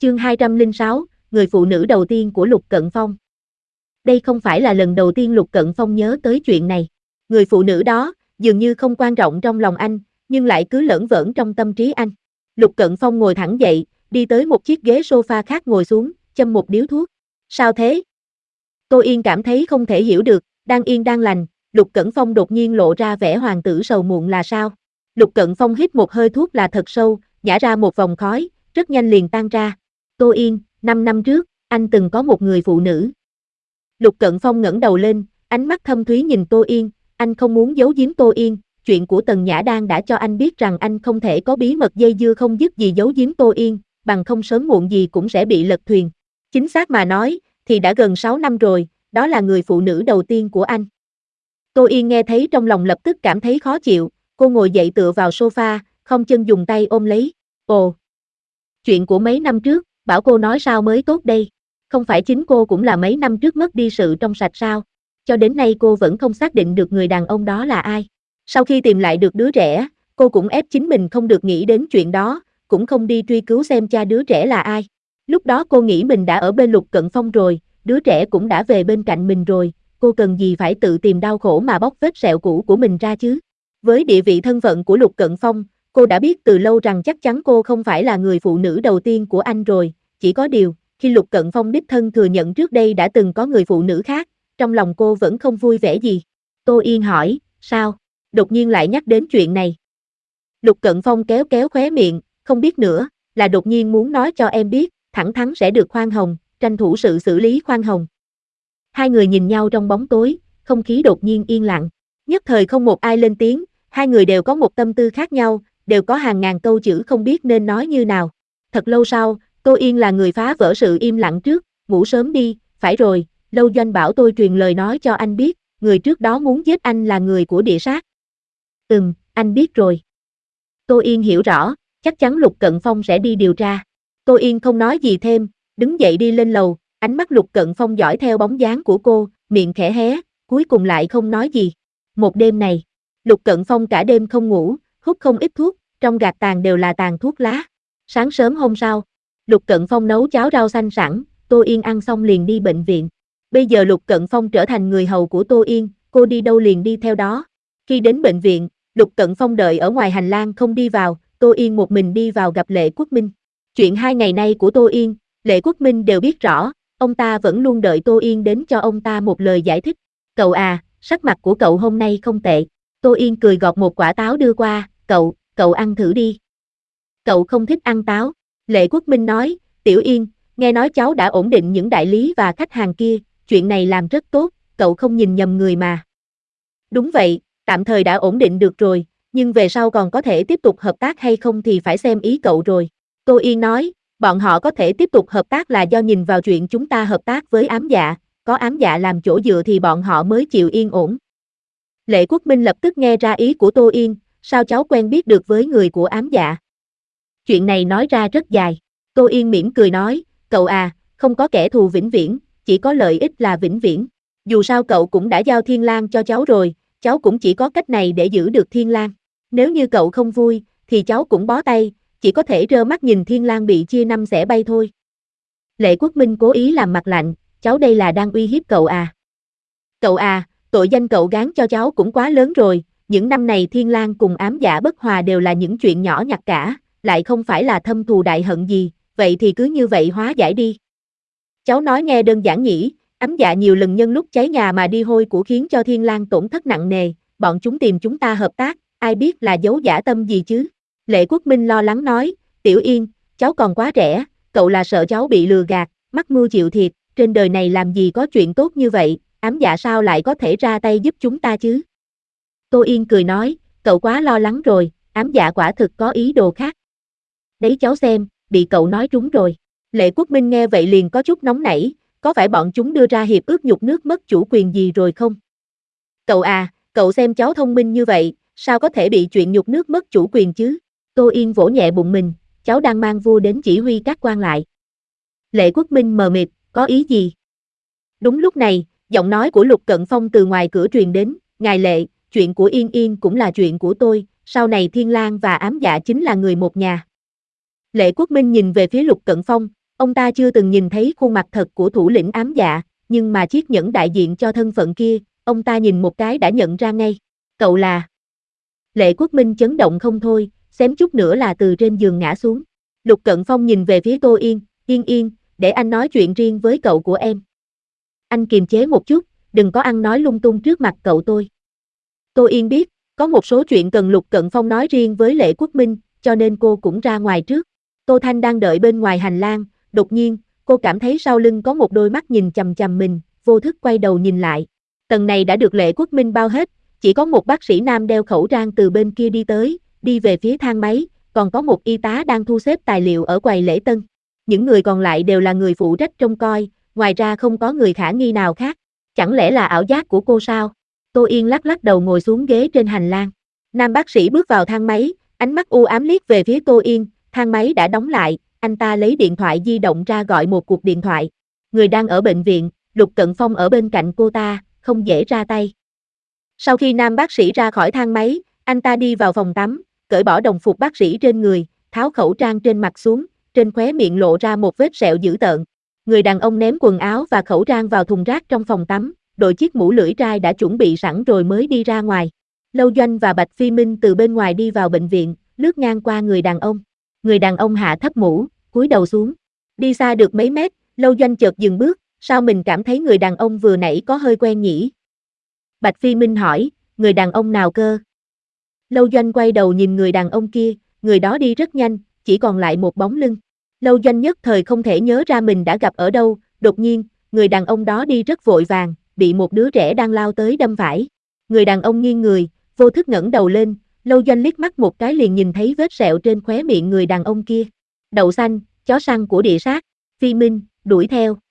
Chương 206, người phụ nữ đầu tiên của Lục Cận Phong. Đây không phải là lần đầu tiên Lục Cận Phong nhớ tới chuyện này. Người phụ nữ đó, dường như không quan trọng trong lòng anh, nhưng lại cứ lởn vởn trong tâm trí anh. Lục Cận Phong ngồi thẳng dậy, đi tới một chiếc ghế sofa khác ngồi xuống, châm một điếu thuốc. Sao thế? Tô Yên cảm thấy không thể hiểu được, đang yên đang lành, Lục Cận Phong đột nhiên lộ ra vẻ hoàng tử sầu muộn là sao? Lục Cận Phong hít một hơi thuốc là thật sâu, nhả ra một vòng khói, rất nhanh liền tan ra. Tô Yên, 5 năm trước, anh từng có một người phụ nữ. Lục Cận Phong ngẩng đầu lên, ánh mắt thâm thúy nhìn Tô Yên, anh không muốn giấu giếm Tô Yên, chuyện của Tần Nhã Đan đã cho anh biết rằng anh không thể có bí mật dây dưa không dứt gì giấu giếm Tô Yên, bằng không sớm muộn gì cũng sẽ bị lật thuyền. Chính xác mà nói, thì đã gần 6 năm rồi, đó là người phụ nữ đầu tiên của anh. Tô Yên nghe thấy trong lòng lập tức cảm thấy khó chịu, cô ngồi dậy tựa vào sofa, không chân dùng tay ôm lấy. Ồ, chuyện của mấy năm trước, bảo cô nói sao mới tốt đây? Không phải chính cô cũng là mấy năm trước mất đi sự trong sạch sao? Cho đến nay cô vẫn không xác định được người đàn ông đó là ai. Sau khi tìm lại được đứa trẻ, cô cũng ép chính mình không được nghĩ đến chuyện đó, cũng không đi truy cứu xem cha đứa trẻ là ai. Lúc đó cô nghĩ mình đã ở bên Lục Cận Phong rồi, đứa trẻ cũng đã về bên cạnh mình rồi, cô cần gì phải tự tìm đau khổ mà bóc vết sẹo cũ của mình ra chứ? Với địa vị thân phận của Lục Cận Phong, cô đã biết từ lâu rằng chắc chắn cô không phải là người phụ nữ đầu tiên của anh rồi, chỉ có điều, khi Lục Cận Phong đích thân thừa nhận trước đây đã từng có người phụ nữ khác, trong lòng cô vẫn không vui vẻ gì. Tô Yên hỏi, sao? Đột nhiên lại nhắc đến chuyện này. Lục Cận Phong kéo kéo khóe miệng, không biết nữa, là đột nhiên muốn nói cho em biết, thẳng thắn sẽ được khoan hồng, tranh thủ sự xử lý khoan hồng. Hai người nhìn nhau trong bóng tối, không khí đột nhiên yên lặng, nhất thời không một ai lên tiếng, hai người đều có một tâm tư khác nhau, đều có hàng ngàn câu chữ không biết nên nói như nào. Thật lâu sau, Tô Yên là người phá vỡ sự im lặng trước, ngủ sớm đi, phải rồi, Lâu Doanh bảo tôi truyền lời nói cho anh biết, người trước đó muốn giết anh là người của địa sát. Anh biết rồi. Tô Yên hiểu rõ, chắc chắn Lục Cận Phong sẽ đi điều tra. Tô Yên không nói gì thêm, đứng dậy đi lên lầu, ánh mắt Lục Cận Phong dõi theo bóng dáng của cô, miệng khẽ hé, cuối cùng lại không nói gì. Một đêm này, Lục Cận Phong cả đêm không ngủ, hút không ít thuốc, trong gạt tàn đều là tàn thuốc lá. Sáng sớm hôm sau, Lục Cận Phong nấu cháo rau xanh sẵn, Tô Yên ăn xong liền đi bệnh viện. Bây giờ Lục Cận Phong trở thành người hầu của Tô Yên, cô đi đâu liền đi theo đó. Khi đến bệnh viện, Lục Cận Phong đợi ở ngoài hành lang không đi vào, Tô Yên một mình đi vào gặp Lệ Quốc Minh. Chuyện 2 ngày nay của Tô Yên, Lệ Quốc Minh đều biết rõ, ông ta vẫn luôn đợi Tô Yên đến cho ông ta một lời giải thích. Cậu à, sắc mặt của cậu hôm nay không tệ. Tô Yên cười gọt một quả táo đưa qua, cậu ăn thử đi. Cậu không thích ăn táo. Lệ Quốc Minh nói, Tiểu Yên, nghe nói cháu đã ổn định những đại lý và khách hàng kia, chuyện này làm rất tốt, cậu không nhìn nhầm người mà. Đúng vậy, tạm thời đã ổn định được rồi, nhưng về sau còn có thể tiếp tục hợp tác hay không thì phải xem ý cậu rồi. Tô Yên nói, bọn họ có thể tiếp tục hợp tác là do nhìn vào chuyện chúng ta hợp tác với Ám Dạ, có Ám Dạ làm chỗ dựa thì bọn họ mới chịu yên ổn. Lệ Quốc Minh lập tức nghe ra ý của Tô Yên, sao cháu quen biết được với người của Ám Dạ? Chuyện này nói ra rất dài. Tô Yên mỉm cười nói, cậu à, không có kẻ thù vĩnh viễn, chỉ có lợi ích là vĩnh viễn. Dù sao cậu cũng đã giao Thiên Lang cho cháu rồi, cháu cũng chỉ có cách này để giữ được Thiên Lang. Nếu như cậu không vui, thì cháu cũng bó tay, chỉ có thể trơ mắt nhìn Thiên Lang bị chia năm xẻ bay thôi. Lệ Quốc Minh cố ý làm mặt lạnh, cháu đây là đang uy hiếp cậu à? Cậu à, tội danh cậu gán cho cháu cũng quá lớn rồi, những năm này Thiên Lang cùng Ám Dạ bất hòa đều là những chuyện nhỏ nhặt cả, lại không phải là thâm thù đại hận gì, vậy thì cứ như vậy hóa giải đi. Cháu nói nghe đơn giản nhỉ, Ám Dạ nhiều lần nhân lúc cháy nhà mà đi hôi của khiến cho Thiên Lang tổn thất nặng nề, bọn chúng tìm chúng ta hợp tác, ai biết là giấu dã tâm gì chứ. Lệ Quốc Minh lo lắng nói, Tiểu Yên, cháu còn quá trẻ, cậu là sợ cháu bị lừa gạt, mắc mưu chịu thiệt, trên đời này làm gì có chuyện tốt như vậy, Ám Dạ sao lại có thể ra tay giúp chúng ta chứ? Tô Yên cười nói, cậu quá lo lắng rồi, Ám Dạ quả thực có ý đồ khác. Đấy cháu xem, bị cậu nói trúng rồi. Lệ Quốc Minh nghe vậy liền có chút nóng nảy, có phải bọn chúng đưa ra hiệp ước nhục nước mất chủ quyền gì rồi không? Cậu à, cậu xem cháu thông minh như vậy, sao có thể bị chuyện nhục nước mất chủ quyền chứ? Tô Yên vỗ nhẹ bụng mình, cháu đang mang vua đến chỉ huy các quan lại. Lệ Quốc Minh mờ mịt, có ý gì? Đúng lúc này, giọng nói của Lục Cận Phong từ ngoài cửa truyền đến, ngài Lệ, chuyện của Yên Yên cũng là chuyện của tôi, sau này Thiên Lang và Ám Dạ chính là người một nhà. Lệ Quốc Minh nhìn về phía Lục Cận Phong, Ông ta chưa từng nhìn thấy khuôn mặt thật của thủ lĩnh ám dạ, nhưng mà chiếc nhẫn đại diện cho thân phận kia, ông ta nhìn một cái đã nhận ra ngay. Cậu là... Lệ Quốc Minh chấn động không thôi, xém chút nữa là từ trên giường ngã xuống. Lục Cận Phong nhìn về phía Tô Yên, Yên, để anh nói chuyện riêng với cậu của em. Anh kiềm chế một chút, đừng có ăn nói lung tung trước mặt cậu tôi. Tô Yên biết, có một số chuyện cần Lục Cận Phong nói riêng với Lệ Quốc Minh, cho nên cô cũng ra ngoài trước. Tô Thanh đang đợi bên ngoài hành lang, đột nhiên, cô cảm thấy sau lưng có một đôi mắt nhìn chằm chằm mình, vô thức quay đầu nhìn lại. Tầng này đã được Lệ Quốc Minh bao hết, chỉ có một bác sĩ nam đeo khẩu trang từ bên kia đi tới, đi về phía thang máy, còn có một y tá đang thu xếp tài liệu ở quầy lễ tân. Những người còn lại đều là người phụ trách trông coi, ngoài ra không có người khả nghi nào khác. Chẳng lẽ là ảo giác của cô sao? Tô Yên lắc lắc đầu ngồi xuống ghế trên hành lang. Nam bác sĩ bước vào thang máy, ánh mắt u ám liếc về phía Tô Yên, thang máy đã đóng lại, anh ta lấy điện thoại di động ra gọi một cuộc điện thoại. Người đang ở bệnh viện, Lục Cận Phong ở bên cạnh cô ta, không dễ ra tay. Sau khi nam bác sĩ ra khỏi thang máy, anh ta đi vào phòng tắm, cởi bỏ đồng phục bác sĩ trên người, tháo khẩu trang trên mặt xuống, trên khóe miệng lộ ra một vết sẹo dữ tợn. Người đàn ông ném quần áo và khẩu trang vào thùng rác trong phòng tắm, đội chiếc mũ lưỡi trai đã chuẩn bị sẵn rồi mới đi ra ngoài. Lâu Doanh và Bạch Phi Minh từ bên ngoài đi vào bệnh viện, lướt ngang qua người đàn ông. Người đàn ông hạ thấp mũ, cúi đầu xuống. Đi xa được mấy mét, Lâu Doanh chợt dừng bước, sao mình cảm thấy người đàn ông vừa nãy có hơi quen nhỉ? Bạch Phi Minh hỏi, người đàn ông nào cơ? Lâu Doanh quay đầu nhìn người đàn ông kia, người đó đi rất nhanh, chỉ còn lại một bóng lưng. Lâu Doanh nhất thời không thể nhớ ra mình đã gặp ở đâu, đột nhiên, người đàn ông đó đi rất vội vàng, bị một đứa trẻ đang lao tới đâm phải. Người đàn ông nghiêng người, vô thức ngẩng đầu lên, Lâu Doanh liếc mắt một cái liền nhìn thấy vết sẹo trên khóe miệng người đàn ông kia. Đậu xanh, chó săn của địa sát, Phi Minh, đuổi theo.